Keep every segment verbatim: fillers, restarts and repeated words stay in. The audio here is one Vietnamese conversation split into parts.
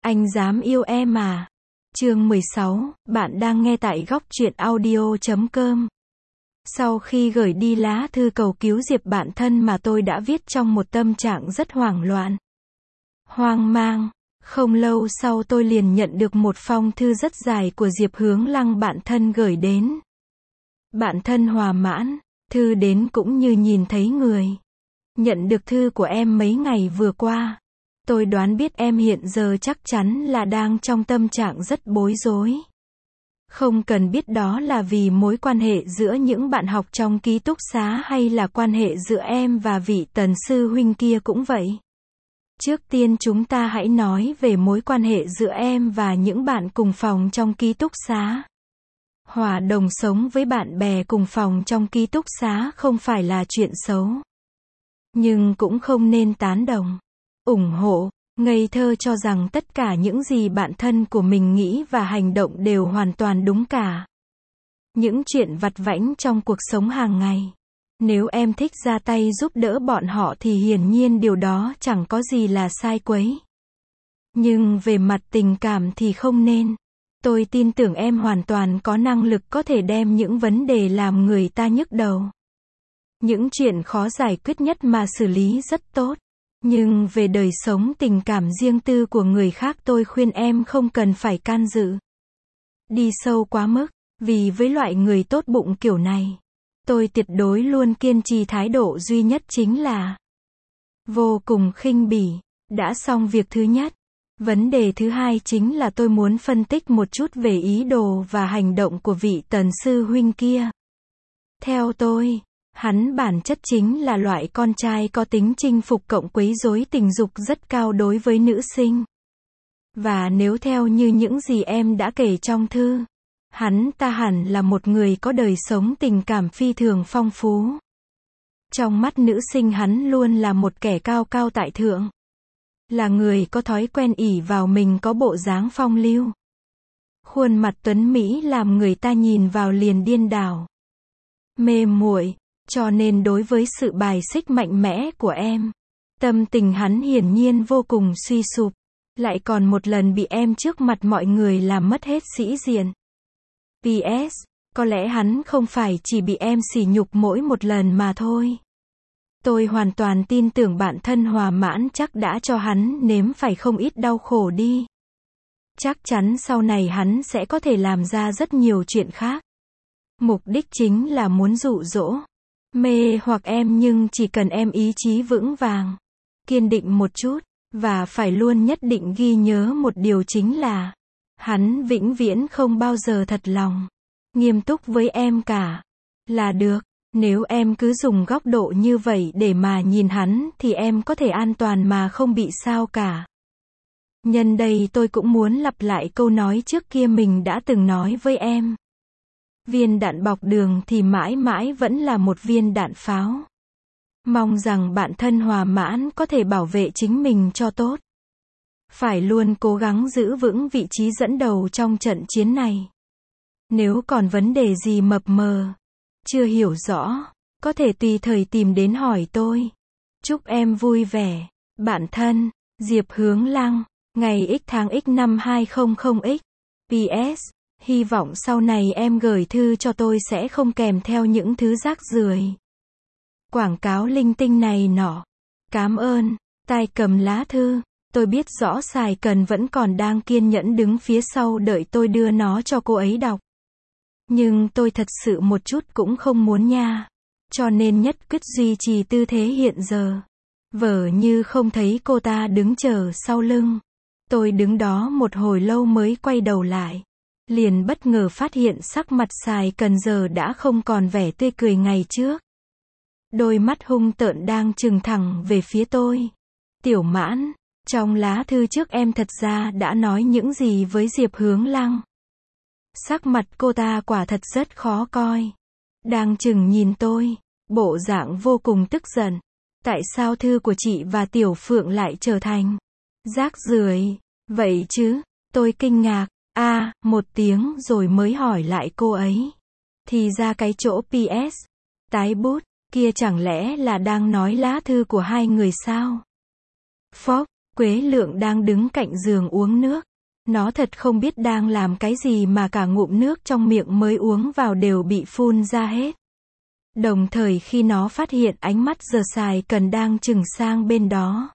Anh dám yêu em à? Chương mười sáu, bạn đang nghe tại góc truyện audio chấm com. Sau khi gửi đi lá thư cầu cứu Diệp bạn thân mà tôi đã viết trong một tâm trạng rất hoảng loạn, hoang mang, không lâu sau tôi liền nhận được một phong thư rất dài của Diệp Hướng Lăng bạn thân gửi đến. Bạn thân hòa mãn, thư đến cũng như nhìn thấy người. Nhận được thư của em mấy ngày vừa qua. Tôi đoán biết em hiện giờ chắc chắn là đang trong tâm trạng rất bối rối. Không cần biết đó là vì mối quan hệ giữa những bạn học trong ký túc xá hay là quan hệ giữa em và vị Tần sư huynh kia cũng vậy. Trước tiên chúng ta hãy nói về mối quan hệ giữa em và những bạn cùng phòng trong ký túc xá. Hòa đồng sống với bạn bè cùng phòng trong ký túc xá không phải là chuyện xấu. Nhưng cũng không nên tán đồng, ủng hộ, ngây thơ cho rằng tất cả những gì bạn thân của mình nghĩ và hành động đều hoàn toàn đúng cả. Những chuyện vặt vãnh trong cuộc sống hàng ngày. Nếu em thích ra tay giúp đỡ bọn họ thì hiển nhiên điều đó chẳng có gì là sai quấy. Nhưng về mặt tình cảm thì không nên. Tôi tin tưởng em hoàn toàn có năng lực có thể đem những vấn đề làm người ta nhức đầu, những chuyện khó giải quyết nhất mà xử lý rất tốt. Nhưng về đời sống tình cảm riêng tư của người khác tôi khuyên em không cần phải can dự, đi sâu quá mức, vì với loại người tốt bụng kiểu này, tôi tuyệt đối luôn kiên trì thái độ duy nhất chính là vô cùng khinh bỉ. Đã xong việc thứ nhất. Vấn đề thứ hai chính là tôi muốn phân tích một chút về ý đồ và hành động của vị Tần sư huynh kia. Theo tôi, hắn bản chất chính là loại con trai có tính chinh phục cộng quấy rối tình dục rất cao đối với nữ sinh. Và nếu theo như những gì em đã kể trong thư, hắn ta hẳn là một người có đời sống tình cảm phi thường phong phú. Trong mắt nữ sinh hắn luôn là một kẻ cao cao tại thượng. Là người có thói quen ỷ vào mình có bộ dáng phong lưu. Khuôn mặt tuấn Mỹ làm người ta nhìn vào liền điên đảo, mê muội. Cho nên đối với sự bài xích mạnh mẽ của em, tâm tình hắn hiển nhiên vô cùng suy sụp. Lại còn một lần bị em trước mặt mọi người làm mất hết sĩ diện. pê ét. Có lẽ hắn không phải chỉ bị em sỉ nhục mỗi một lần mà thôi. Tôi hoàn toàn tin tưởng bạn thân hòa mãn chắc đã cho hắn nếm phải không ít đau khổ đi. Chắc chắn sau này hắn sẽ có thể làm ra rất nhiều chuyện khác. Mục đích chính là muốn dụ dỗ, mê hoặc em, nhưng chỉ cần em ý chí vững vàng, kiên định một chút, và phải luôn nhất định ghi nhớ một điều chính là hắn vĩnh viễn không bao giờ thật lòng, nghiêm túc với em cả. Là được. Nếu em cứ dùng góc độ như vậy để mà nhìn hắn thì em có thể an toàn mà không bị sao cả. Nhân đây tôi cũng muốn lặp lại câu nói trước kia mình đã từng nói với em. Viên đạn bọc đường thì mãi mãi vẫn là một viên đạn pháo. Mong rằng bạn thân hòa mãn có thể bảo vệ chính mình cho tốt. Phải luôn cố gắng giữ vững vị trí dẫn đầu trong trận chiến này. Nếu còn vấn đề gì mập mờ, chưa hiểu rõ, có thể tùy thời tìm đến hỏi tôi. Chúc em vui vẻ. Bạn thân, Diệp Hướng Lăng, ngày x tháng x năm hai không không x. pê ét. Hy vọng sau này em gửi thư cho tôi sẽ không kèm theo những thứ rác rưởi, quảng cáo linh tinh này nọ. Cảm ơn. Tai cầm lá thư. Tôi biết rõ Sài Cần vẫn còn đang kiên nhẫn đứng phía sau đợi tôi đưa nó cho cô ấy đọc. Nhưng tôi thật sự một chút cũng không muốn nha. Cho nên nhất quyết duy trì tư thế hiện giờ. Vờ như không thấy cô ta đứng chờ sau lưng. Tôi đứng đó một hồi lâu mới quay đầu lại. Liền bất ngờ phát hiện sắc mặt Sài Cần giờ đã không còn vẻ tươi cười ngày trước. Đôi mắt hung tợn đang trừng thẳng về phía tôi. Tiểu Mãn, trong lá thư trước em thật ra đã nói những gì với Diệp Hướng Lăng. Sắc mặt cô ta quả thật rất khó coi. Đang chừng nhìn tôi, bộ dạng vô cùng tức giận. Tại sao thư của chị và Tiểu Phượng lại trở thành rác rưởi vậy chứ? Tôi kinh ngạc, a à, một tiếng rồi mới hỏi lại cô ấy. Thì ra cái chỗ pê ét, tái bút, kia chẳng lẽ là đang nói lá thư của hai người sao? Phốc, Quế Lượng đang đứng cạnh giường uống nước. Nó thật không biết đang làm cái gì mà cả ngụm nước trong miệng mới uống vào đều bị phun ra hết. Đồng thời khi nó phát hiện ánh mắt Giờ Sài Cần đang chừng sang bên đó,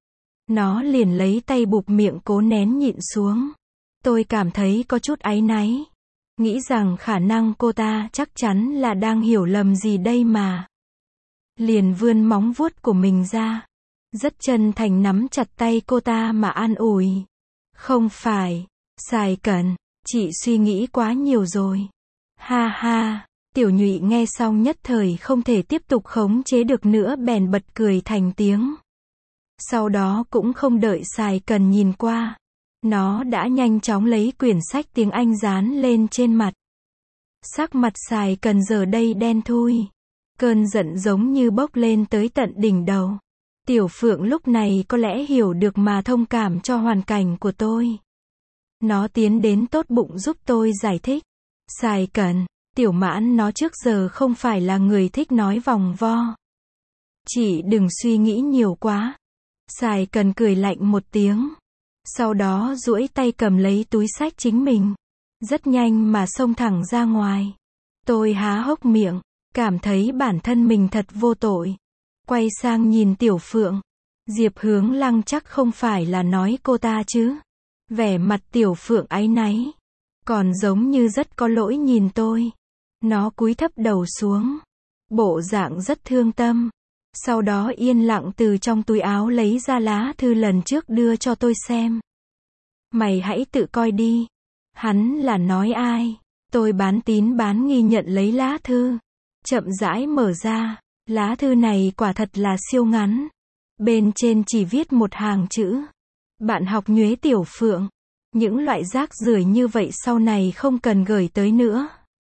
nó liền lấy tay bụp miệng cố nén nhịn xuống. Tôi cảm thấy có chút áy náy. Nghĩ rằng khả năng cô ta chắc chắn là đang hiểu lầm gì đây mà. Liền vươn móng vuốt của mình ra. Rất chân thành nắm chặt tay cô ta mà an ủi. Không phải, Sài Cần, chị suy nghĩ quá nhiều rồi. Ha ha, Tiểu Nhụy nghe xong nhất thời không thể tiếp tục khống chế được nữa bèn bật cười thành tiếng. Sau đó cũng không đợi Sài Cần nhìn qua. Nó đã nhanh chóng lấy quyển sách tiếng Anh dán lên trên mặt. Sắc mặt Sài Cần giờ đây đen thui. Cơn giận giống như bốc lên tới tận đỉnh đầu. Tiểu Phượng lúc này có lẽ hiểu được mà thông cảm cho hoàn cảnh của tôi. Nó tiến đến tốt bụng giúp tôi giải thích. Sài Cần, Tiểu Mãn nó trước giờ không phải là người thích nói vòng vo. Chị đừng suy nghĩ nhiều quá. Sài Cần cười lạnh một tiếng. Sau đó duỗi tay cầm lấy túi sách chính mình. Rất nhanh mà xông thẳng ra ngoài. Tôi há hốc miệng, cảm thấy bản thân mình thật vô tội. Quay sang nhìn Tiểu Phượng. Diệp Hướng Lăng chắc không phải là nói cô ta chứ. Vẻ mặt Tiểu Phượng áy náy. Còn giống như rất có lỗi nhìn tôi. Nó cúi thấp đầu xuống. Bộ dạng rất thương tâm. Sau đó yên lặng từ trong túi áo lấy ra lá thư lần trước đưa cho tôi xem. Mày hãy tự coi đi. Hắn là nói ai? Tôi bán tín bán nghi nhận lấy lá thư. Chậm rãi mở ra. Lá thư này quả thật là siêu ngắn. Bên trên chỉ viết một hàng chữ. Bạn học Nhuế Tiểu Phượng. Những loại rác rưởi như vậy sau này không cần gửi tới nữa.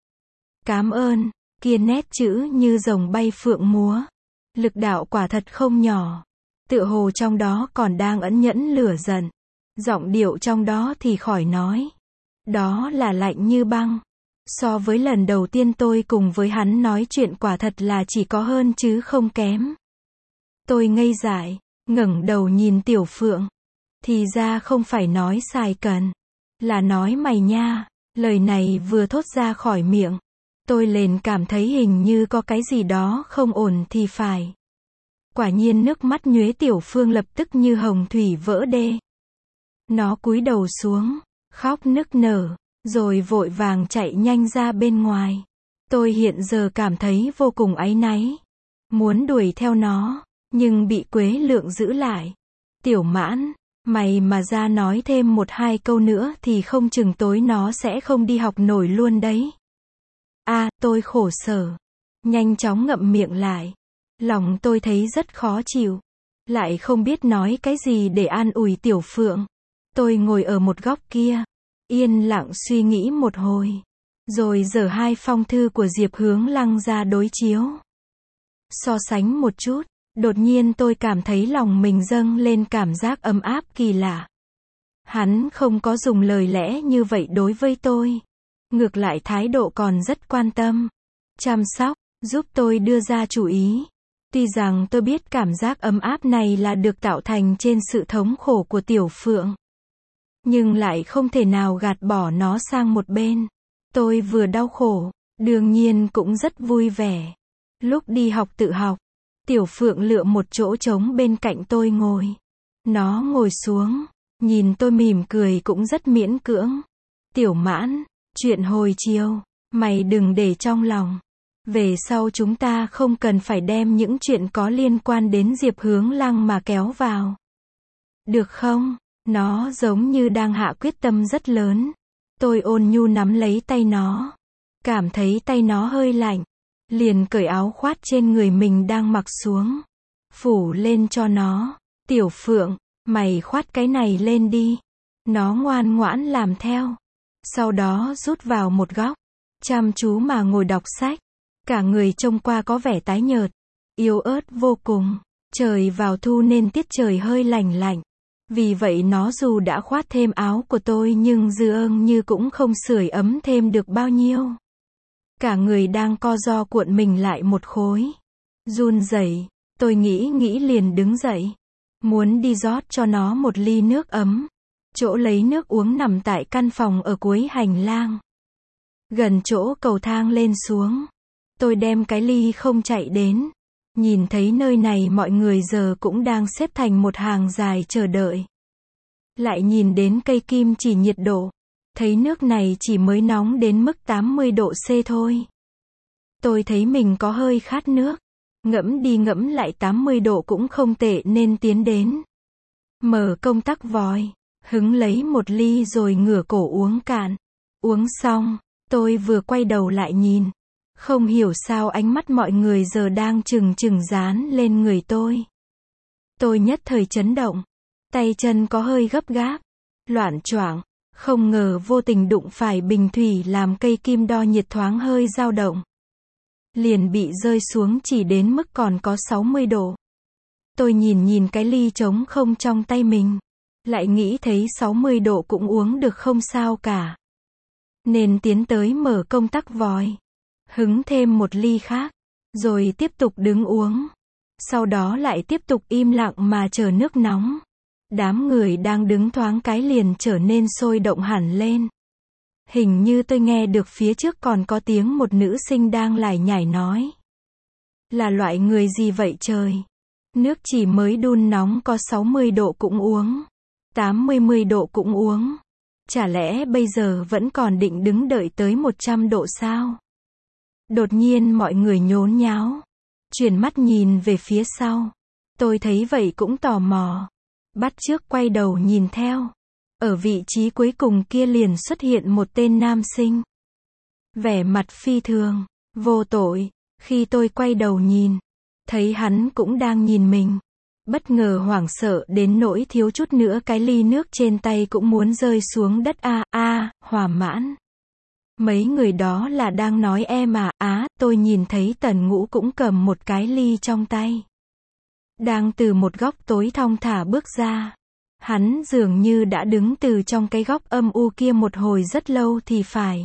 Cám ơn. Kia nét chữ như rồng bay phượng múa. Lực đạo quả thật không nhỏ. Tựa hồ trong đó còn đang ẩn nhẫn lửa giận. Giọng điệu trong đó thì khỏi nói. Đó là lạnh như băng. So với lần đầu tiên tôi cùng với hắn nói chuyện quả thật là chỉ có hơn chứ không kém. Tôi ngây dại, ngẩng đầu nhìn Tiểu Phượng. Thì ra không phải nói Sài Cần. Là nói mày nha. Lời này vừa thốt ra khỏi miệng. Tôi liền cảm thấy hình như có cái gì đó không ổn thì phải. Quả nhiên nước mắt Nhuế Tiểu Phương lập tức như hồng thủy vỡ đê. Nó cúi đầu xuống, khóc nức nở, rồi vội vàng chạy nhanh ra bên ngoài. Tôi hiện giờ cảm thấy vô cùng áy náy. Muốn đuổi theo nó, nhưng bị Quế Lượng giữ lại. Tiểu Mãn, mày mà ra nói thêm một hai câu nữa thì không chừng tối nó sẽ không đi học nổi luôn đấy. À, tôi khổ sở. Nhanh chóng ngậm miệng lại. Lòng tôi thấy rất khó chịu. Lại không biết nói cái gì để an ủi Tiểu Phượng. Tôi ngồi ở một góc kia. Yên lặng suy nghĩ một hồi. Rồi dở hai phong thư của Diệp Hướng Lăng ra đối chiếu. So sánh một chút. Đột nhiên tôi cảm thấy lòng mình dâng lên cảm giác ấm áp kỳ lạ. Hắn không có dùng lời lẽ như vậy đối với tôi. Ngược lại thái độ còn rất quan tâm. Chăm sóc, giúp tôi đưa ra chủ ý. Tuy rằng tôi biết cảm giác ấm áp này là được tạo thành trên sự thống khổ của Tiểu Phượng. Nhưng lại không thể nào gạt bỏ nó sang một bên. Tôi vừa đau khổ, đương nhiên cũng rất vui vẻ. Lúc đi học tự học, Tiểu Phượng lựa một chỗ trống bên cạnh tôi ngồi. Nó ngồi xuống, nhìn tôi mỉm cười cũng rất miễn cưỡng. Tiểu Mãn, chuyện hồi chiều, mày đừng để trong lòng. Về sau chúng ta không cần phải đem những chuyện có liên quan đến Diệp Hướng Lăng mà kéo vào. Được không? Nó giống như đang hạ quyết tâm rất lớn. Tôi ôn nhu nắm lấy tay nó. Cảm thấy tay nó hơi lạnh. Liền cởi áo khoác trên người mình đang mặc xuống. Phủ lên cho nó. Tiểu Phượng, mày khoác cái này lên đi. Nó ngoan ngoãn làm theo. Sau đó rút vào một góc. Chăm chú mà ngồi đọc sách. Cả người trông qua có vẻ tái nhợt. Yếu ớt vô cùng. Trời vào thu nên tiết trời hơi lạnh lạnh. Vì vậy nó dù đã khoác thêm áo của tôi nhưng dường như cũng không sưởi ấm thêm được bao nhiêu. Cả người đang co ro cuộn mình lại một khối. Run rẩy, tôi nghĩ nghĩ liền đứng dậy. muốn đi rót cho nó một ly nước ấm. Chỗ lấy nước uống nằm tại căn phòng ở cuối hành lang, gần chỗ cầu thang lên xuống. Tôi đem cái ly không chạy đến, nhìn thấy nơi này mọi người giờ cũng đang xếp thành một hàng dài chờ đợi. Lại nhìn đến cây kim chỉ nhiệt độ, thấy nước này chỉ mới nóng đến mức tám mươi độ C thôi. Tôi thấy mình có hơi khát nước, ngẫm đi ngẫm lại tám mươi độ cũng không tệ nên tiến đến. Mở công tắc vòi, hứng lấy một ly rồi ngửa cổ uống cạn. Uống xong, tôi vừa quay đầu lại nhìn. Không hiểu sao ánh mắt mọi người giờ đang trừng trừng dán lên người tôi. Tôi nhất thời chấn động. Tay chân có hơi gấp gáp, loạng choạng, không ngờ vô tình đụng phải bình thủy làm cây kim đo nhiệt thoáng hơi dao động. Liền bị rơi xuống chỉ đến mức còn có sáu mươi độ. Tôi nhìn nhìn cái ly trống không trong tay mình, lại nghĩ thấy sáu mươi độ cũng uống được không sao cả. Nên tiến tới mở công tắc vòi, hứng thêm một ly khác, rồi tiếp tục đứng uống. Sau đó lại tiếp tục im lặng mà chờ nước nóng. Đám người đang đứng thoáng cái liền trở nên sôi động hẳn lên. Hình như tôi nghe được phía trước còn có tiếng một nữ sinh đang lải nhải nói. Là loại người gì vậy trời? Nước chỉ mới đun nóng có sáu mươi độ cũng uống. tám mươi độ cũng uống. Chả lẽ bây giờ vẫn còn định đứng đợi tới một trăm độ sao? Đột nhiên mọi người nhốn nháo. Chuyển mắt nhìn về phía sau. Tôi thấy vậy cũng tò mò. Bắt chước quay đầu nhìn theo. Ở vị trí cuối cùng kia liền xuất hiện một tên nam sinh. Vẻ mặt phi thường, vô tội. Khi tôi quay đầu nhìn, thấy hắn cũng đang nhìn mình. Bất ngờ hoảng sợ đến nỗi thiếu chút nữa cái ly nước trên tay cũng muốn rơi xuống đất. A a, hòa mãn. Mấy người đó là đang nói em à? Á, tôi nhìn thấy Tần Ngũ cũng cầm một cái ly trong tay. Đang từ một góc tối thong thả bước ra. Hắn dường như đã đứng từ trong cái góc âm u kia một hồi rất lâu thì phải.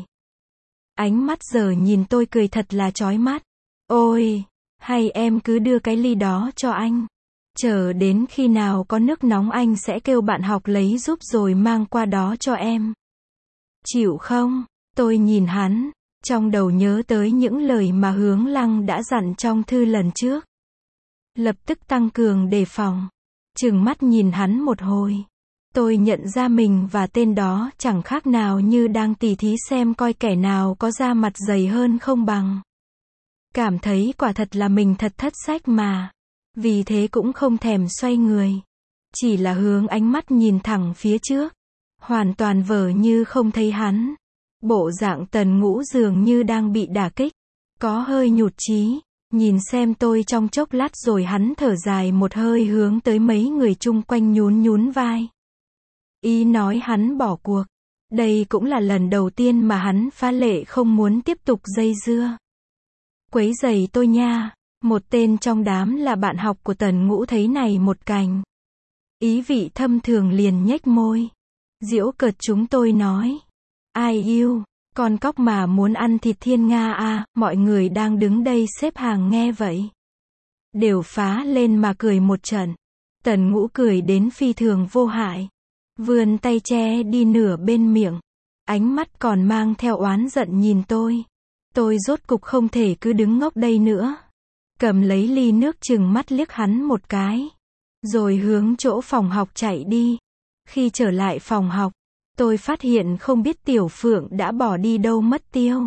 Ánh mắt giờ nhìn tôi cười thật là chói mắt. Ôi, hay em cứ đưa cái ly đó cho anh. Chờ đến khi nào có nước nóng anh sẽ kêu bạn học lấy giúp rồi mang qua đó cho em. Chịu không? Tôi nhìn hắn, trong đầu nhớ tới những lời mà Hướng Lăng đã dặn trong thư lần trước. Lập tức tăng cường đề phòng. Trừng mắt nhìn hắn một hồi. Tôi nhận ra mình và tên đó chẳng khác nào như đang tỉ thí xem coi kẻ nào có da mặt dày hơn không bằng. Cảm thấy quả thật là mình thật thất sách mà. Vì thế cũng không thèm xoay người. Chỉ là hướng ánh mắt nhìn thẳng phía trước. Hoàn toàn vờ như không thấy hắn. Bộ dạng Tần Ngũ dường như đang bị đả kích. Có hơi nhụt chí. Nhìn xem tôi trong chốc lát rồi hắn thở dài một hơi hướng tới mấy người chung quanh nhún nhún vai. Ý nói hắn bỏ cuộc. Đây cũng là lần đầu tiên mà hắn phá lệ không muốn tiếp tục dây dưa. Quấy rầy tôi nha. Một tên trong đám là bạn học của Tần Ngũ thấy này một cành. Ý vị thâm thường liền nhếch môi. Giễu cợt chúng tôi nói. Ai yêu, con cóc mà muốn ăn thịt thiên nga à, mọi người đang đứng đây xếp hàng nghe vậy. Đều phá lên mà cười một trận. Tần Ngũ cười đến phi thường vô hại. Vươn tay che đi nửa bên miệng. Ánh mắt còn mang theo oán giận nhìn tôi. Tôi rốt cục không thể cứ đứng ngốc đây nữa. Cầm lấy ly nước chừng mắt liếc hắn một cái. Rồi hướng chỗ phòng học chạy đi. Khi trở lại phòng học, tôi phát hiện không biết Tiểu Phượng đã bỏ đi đâu mất tiêu.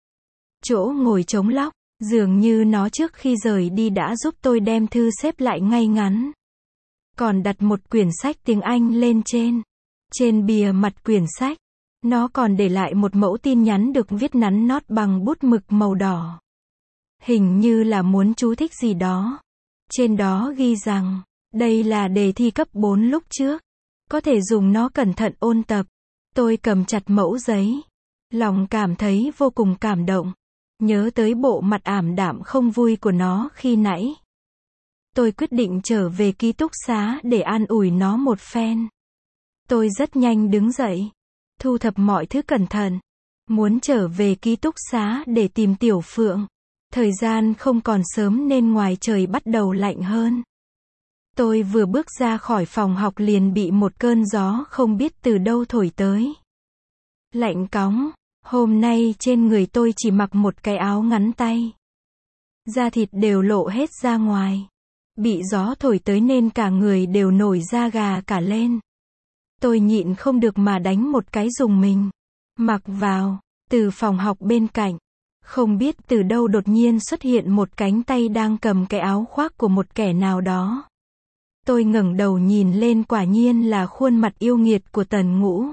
Chỗ ngồi trống lóc, dường như nó trước khi rời đi đã giúp tôi đem thư xếp lại ngay ngắn. Còn đặt một quyển sách tiếng Anh lên trên. Trên bìa mặt quyển sách, nó còn để lại một mẫu tin nhắn được viết nắn nót bằng bút mực màu đỏ. Hình như là muốn chú thích gì đó. Trên đó ghi rằng, đây là đề thi cấp bốn lúc trước. Có thể dùng nó cẩn thận ôn tập. Tôi cầm chặt mẫu giấy. Lòng cảm thấy vô cùng cảm động. Nhớ tới bộ mặt ảm đạm không vui của nó khi nãy. Tôi quyết định trở về ký túc xá để an ủi nó một phen. Tôi rất nhanh đứng dậy. Thu thập mọi thứ cẩn thận. Muốn trở về ký túc xá để tìm Tiểu Phượng. Thời gian không còn sớm nên ngoài trời bắt đầu lạnh hơn. Tôi vừa bước ra khỏi phòng học liền bị một cơn gió không biết từ đâu thổi tới. Lạnh cóng, hôm nay trên người tôi chỉ mặc một cái áo ngắn tay. Da thịt đều lộ hết ra ngoài. Bị gió thổi tới nên cả người đều nổi da gà cả lên. Tôi nhịn không được mà đánh một cái rùng mình. Mặc vào, từ phòng học bên cạnh. Không biết từ đâu đột nhiên xuất hiện một cánh tay đang cầm cái áo khoác của một kẻ nào đó. Tôi ngẩng đầu nhìn lên, quả nhiên là khuôn mặt yêu nghiệt của Tần Ngũ.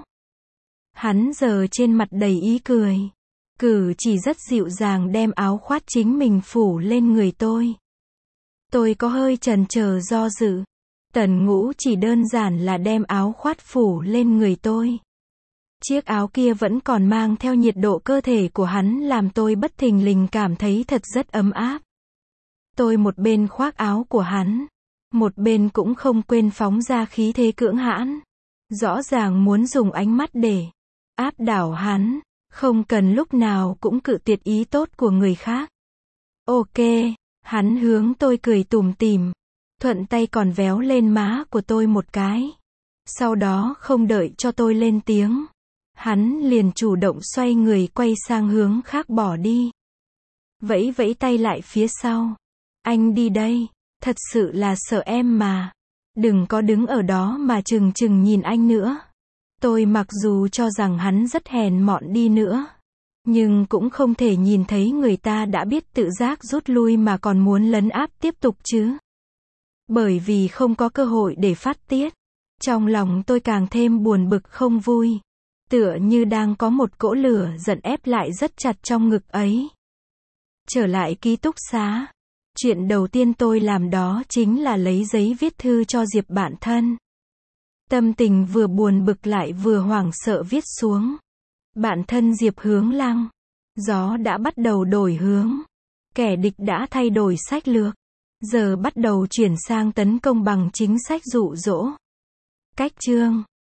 Hắn giờ trên mặt đầy ý cười. Cử chỉ rất dịu dàng đem áo khoác chính mình phủ lên người tôi. Tôi có hơi chần chờ do dự. Tần Ngũ chỉ đơn giản là đem áo khoác phủ lên người tôi. Chiếc áo kia vẫn còn mang theo nhiệt độ cơ thể của hắn làm tôi bất thình lình cảm thấy thật rất ấm áp. Tôi một bên khoác áo của hắn, một bên cũng không quên phóng ra khí thế cưỡng hãn. Rõ ràng muốn dùng ánh mắt để áp đảo hắn, không cần lúc nào cũng cự tuyệt ý tốt của người khác. Ok, hắn hướng tôi cười tủm tỉm, thuận tay còn véo lên má của tôi một cái. Sau đó không đợi cho tôi lên tiếng, hắn liền chủ động xoay người quay sang hướng khác bỏ đi. Vẫy vẫy tay lại phía sau. Anh đi đây, thật sự là sợ em mà. Đừng có đứng ở đó mà chừng chừng nhìn anh nữa. Tôi mặc dù cho rằng hắn rất hèn mọn đi nữa, nhưng cũng không thể nhìn thấy người ta đã biết tự giác rút lui mà còn muốn lấn áp tiếp tục chứ. Bởi vì không có cơ hội để phát tiết, trong lòng tôi càng thêm buồn bực không vui. Tựa như đang có một cỗ lửa giận ép lại rất chặt trong ngực ấy. Trở lại ký túc xá. Chuyện đầu tiên tôi làm đó chính là lấy giấy viết thư cho Diệp bạn thân. Tâm tình vừa buồn bực lại vừa hoảng sợ viết xuống. Bạn thân Diệp Hướng Lăng. Gió đã bắt đầu đổi hướng. Kẻ địch đã thay đổi sách lược. Giờ bắt đầu chuyển sang tấn công bằng chính sách dụ dỗ. Cách chương